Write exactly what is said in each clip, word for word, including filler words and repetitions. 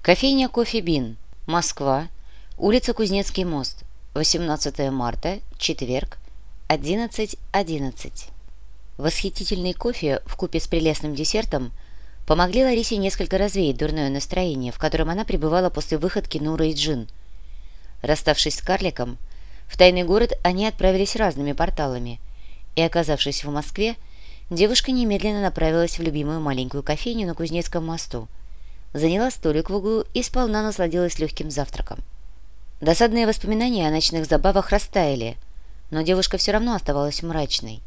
Кофейня «Кофе Бин», Москва, улица Кузнецкий мост, восемнадцатое марта, четверг, одиннадцать одиннадцать. Восхитительный кофе вкупе с прелестным десертом помогли Ларисе несколько развеять дурное настроение, в котором она пребывала после выходки Нуры и Джин. Расставшись с карликом, в тайный город они отправились разными порталами, и, оказавшись в Москве, девушка немедленно направилась в любимую маленькую кофейню на Кузнецком мосту, заняла столик в углу и сполна насладилась легким завтраком. Досадные воспоминания о ночных забавах растаяли, но девушка все равно оставалась мрачной.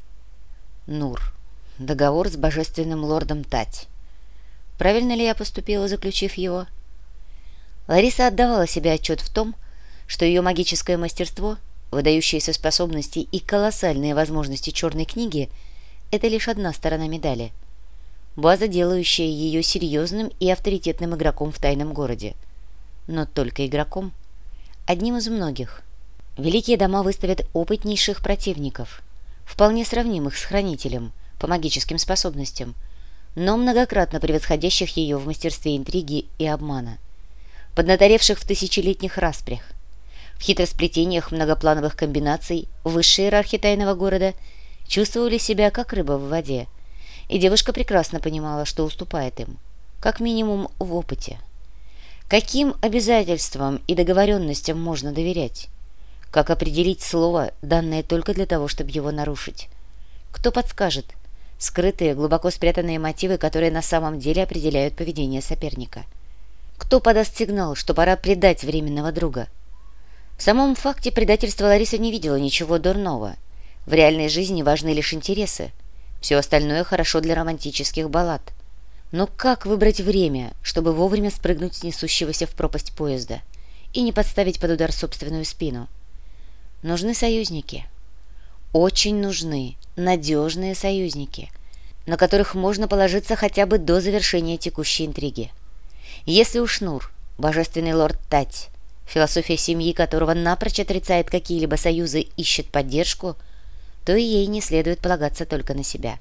Нур. Договор с божественным лордом Тать. Правильно ли я поступила, заключив его? Лариса отдавала себе отчет в том, что ее магическое мастерство, выдающиеся способности и колоссальные возможности черной книги — это лишь одна сторона медали. База, делающая ее серьезным и авторитетным игроком в тайном городе. Но только игроком. Одним из многих. Великие дома выставят опытнейших противников, вполне сравнимых с Хранителем по магическим способностям, но многократно превосходящих ее в мастерстве интриги и обмана, поднаторевших в тысячелетних распрях. В хитросплетениях многоплановых комбинаций высшие иерархи тайного города чувствовали себя как рыба в воде, и девушка прекрасно понимала, что уступает им, как минимум в опыте. Каким обязательствам и договоренностям можно доверять? Как определить слово, данное только для того, чтобы его нарушить? Кто подскажет скрытые, глубоко спрятанные мотивы, которые на самом деле определяют поведение соперника? Кто подаст сигнал, что пора предать временного друга? В самом факте предательства Лариса не видела ничего дурного. В реальной жизни важны лишь интересы. Все остальное хорошо для романтических баллад. Но как выбрать время, чтобы вовремя спрыгнуть с несущегося в пропасть поезда и не подставить под удар собственную спину? Нужны союзники. Очень нужны надежные союзники, на которых можно положиться хотя бы до завершения текущей интриги. Если уж Нур, божественный лорд Тать, философия семьи которого напрочь отрицает какие-либо союзы, ищет поддержку, то и ей не следует полагаться только на себя.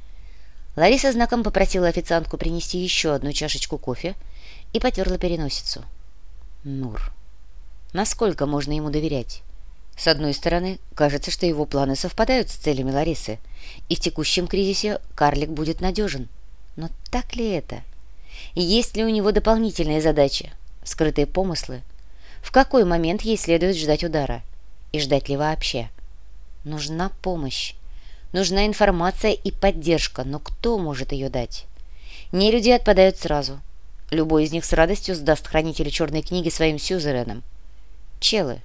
Лариса знаком попросила официантку принести еще одну чашечку кофе и потерла переносицу. Нур. Насколько можно ему доверять? С одной стороны, кажется, что его планы совпадают с целями Ларисы, и в текущем кризисе карлик будет надежен. Но так ли это? Есть ли у него дополнительные задачи, скрытые помыслы? В какой момент ей следует ждать удара? И ждать ли вообще? Нужна помощь. Нужна информация и поддержка, но кто может ее дать? Нелюди отпадают сразу. Любой из них с радостью сдаст хранителя черной книги своим сюзеренам. Челы.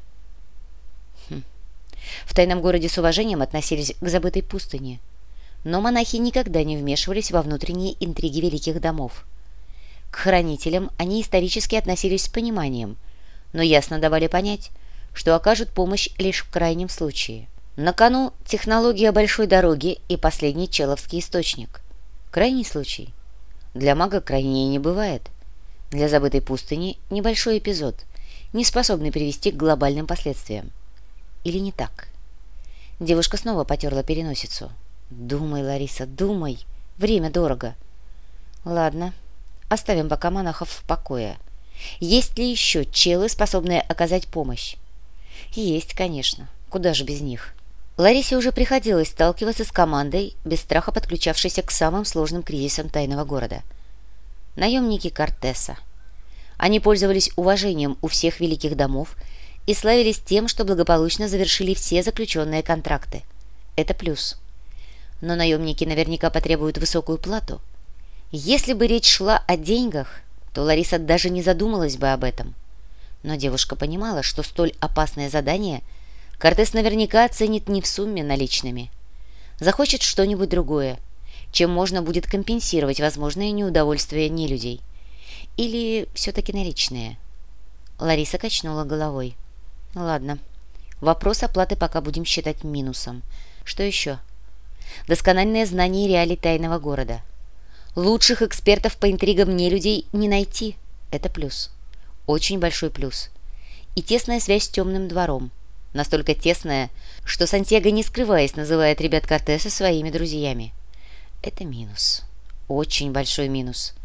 Хм. В тайном городе с уважением относились к забытой пустыне. Но монахи никогда не вмешивались во внутренние интриги великих домов. К хранителям они исторически относились с пониманием, но ясно давали понять, что окажут помощь лишь в крайнем случае. На кону технология большой дороги и последний человский источник. Крайний случай. Для мага крайнее не бывает. Для забытой пустыни небольшой эпизод, не способный привести к глобальным последствиям. Или не так? Девушка снова потерла переносицу. Думай, Лариса, думай. Время дорого. Ладно, оставим пока монахов в покое. Есть ли еще челы, способные оказать помощь? Есть, конечно. Куда же без них? Ларисе уже приходилось сталкиваться с командой, без страха подключавшейся к самым сложным кризисам тайного города. Наемники Кортеса. Они пользовались уважением у всех великих домов и славились тем, что благополучно завершили все заключенные контракты. Это плюс. Но наемники наверняка потребуют высокую плату. Если бы речь шла о деньгах, то Лариса даже не задумалась бы об этом. Но девушка понимала, что столь опасное задание Кортес наверняка оценит не в сумме наличными. Захочет что-нибудь другое, чем можно будет компенсировать возможные неудовольствия нелюдей. Или все-таки наличные. Лариса качнула головой. Ладно, вопрос оплаты пока будем считать минусом. Что еще? Доскональное знание реалий тайного города. Лучших экспертов по интригам нелюдей не найти. Это плюс. Очень большой плюс. И тесная связь с темным двором. Настолько тесная, что Сантьяго, не скрываясь, называет ребят Кортеса своими друзьями. Это минус. Очень большой минус.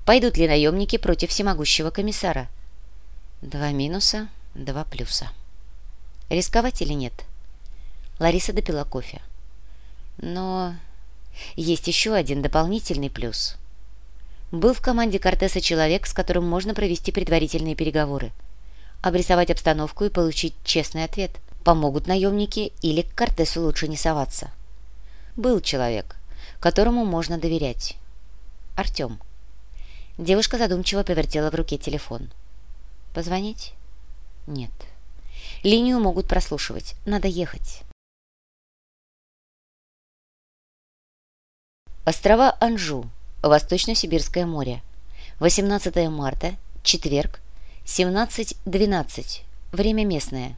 Пойдут ли наемники против всемогущего комиссара? Два минуса, два плюса. Рисковать или нет? Лариса допила кофе. Но есть еще один дополнительный плюс. Был в команде Кортеса человек, с которым можно провести предварительные переговоры, обрисовать обстановку и получить честный ответ, помогут наемники или к Кортесу лучше не соваться. Был человек, которому можно доверять. Артем. Девушка задумчиво повертела в руке телефон. Позвонить? Нет. Линию могут прослушивать. Надо ехать. Острова Анжу, Восточно-Сибирское море. восемнадцатое марта, четверг, семнадцать двенадцать. Время местное.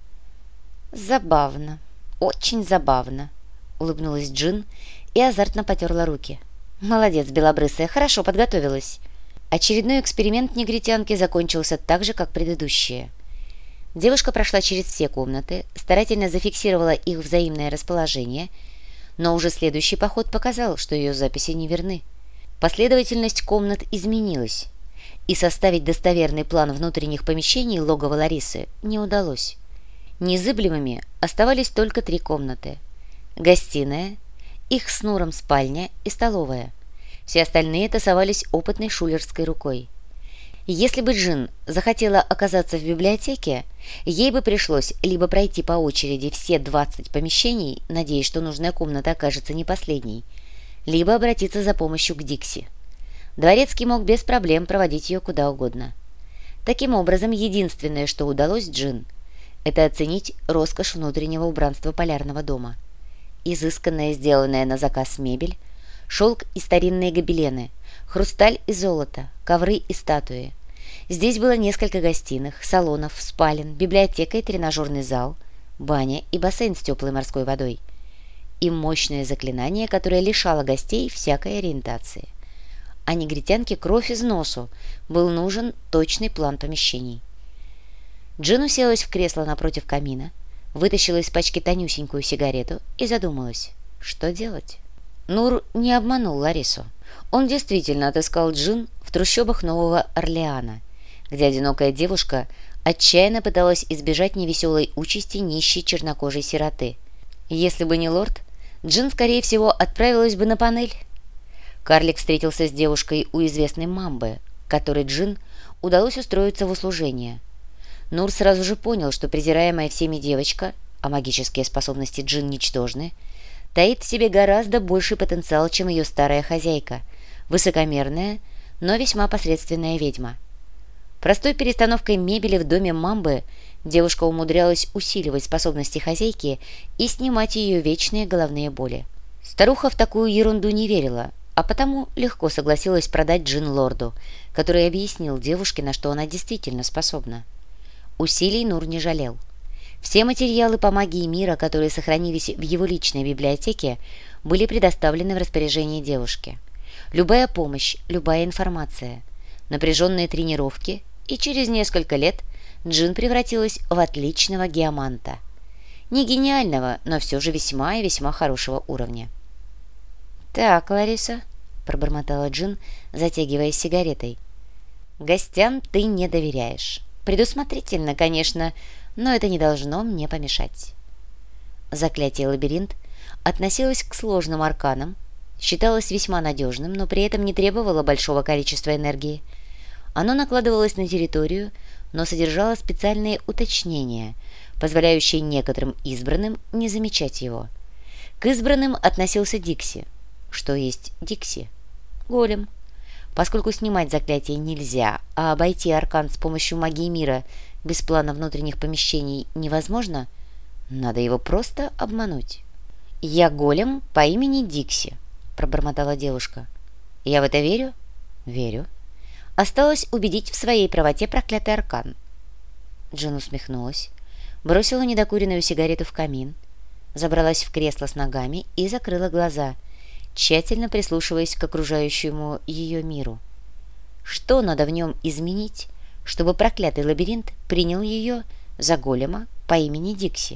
Забавно. Очень забавно. Улыбнулась Джин и азартно потерла руки. Молодец, белобрысая, хорошо подготовилась. Очередной эксперимент негритянки закончился так же, как предыдущие. Девушка прошла через все комнаты, старательно зафиксировала их взаимное расположение, но уже следующий поход показал, что ее записи не верны. Последовательность комнат изменилась, и составить достоверный план внутренних помещений логова Ларисы не удалось. Незыблемыми оставались только три комнаты. Гостиная, их с Нуром спальня и столовая. Все остальные тасовались опытной шулерской рукой. Если бы Джин захотела оказаться в библиотеке, ей бы пришлось либо пройти по очереди все двадцать помещений, надеясь, что нужная комната окажется не последней, либо обратиться за помощью к Дикси. Дворецкий мог без проблем проводить ее куда угодно. Таким образом, единственное, что удалось Джин, это оценить роскошь внутреннего убранства полярного дома. Изысканная, сделанная на заказ мебель, шелк и старинные гобелены, хрусталь и золото, ковры и статуи. Здесь было несколько гостиных, салонов, спален, библиотека и тренажерный зал, баня и бассейн с теплой морской водой. И мощное заклинание, которое лишало гостей всякой ориентации. А негритянке кровь из носу, был нужен точный план помещений. Джин уселась в кресло напротив камина, вытащила из пачки тонюсенькую сигарету и задумалась, что делать. Нур не обманул Ларису. Он действительно отыскал Джин в трущобах Нового Орлеана, где одинокая девушка отчаянно пыталась избежать невеселой участи нищей чернокожей сироты. Если бы не лорд, Джин, скорее всего, отправилась бы на панель. Карлик встретился с девушкой у известной Мамбы, которой Джин удалось устроиться в услужение. Нур сразу же понял, что презираемая всеми девочка, а магические способности Джин ничтожны, таит в себе гораздо больший потенциал, чем ее старая хозяйка, высокомерная, но весьма посредственная ведьма. Простой перестановкой мебели в доме Мамбы девушка умудрялась усиливать способности хозяйки и снимать ее вечные головные боли. Старуха в такую ерунду не верила, а потому легко согласилась продать Джин лорду, который объяснил девушке, на что она действительно способна. Усилий Нур не жалел. Все материалы по магии мира, которые сохранились в его личной библиотеке, были предоставлены в распоряжение девушки. Любая помощь, любая информация, напряженные тренировки, и через несколько лет Джин превратилась в отличного геоманта. Не гениального, но все же весьма и весьма хорошего уровня. «Так, Лариса», — пробормотала Джин, затягиваясь сигаретой, — «гостям ты не доверяешь. Предусмотрительно, конечно, но это не должно мне помешать». Заклятие «Лабиринт» относилось к сложным арканам, считалось весьма надежным, но при этом не требовало большого количества энергии. Оно накладывалось на территорию, но содержало специальные уточнения, позволяющие некоторым избранным не замечать его. К избранным относился Дикси. Что есть Дикси? Голем. Поскольку снимать заклятие нельзя, а обойти аркан с помощью магии мира без плана внутренних помещений невозможно, надо его просто обмануть. «Я голем по имени Дикси», — пробормотала девушка. «Я в это верю?» «Верю». Осталось убедить в своей правоте проклятый аркан. Джин усмехнулась, бросила недокуренную сигарету в камин, забралась в кресло с ногами и закрыла глаза, тщательно прислушиваясь к окружающему ее миру. Что надо в нем изменить, чтобы проклятый лабиринт принял ее за голема по имени Дикси?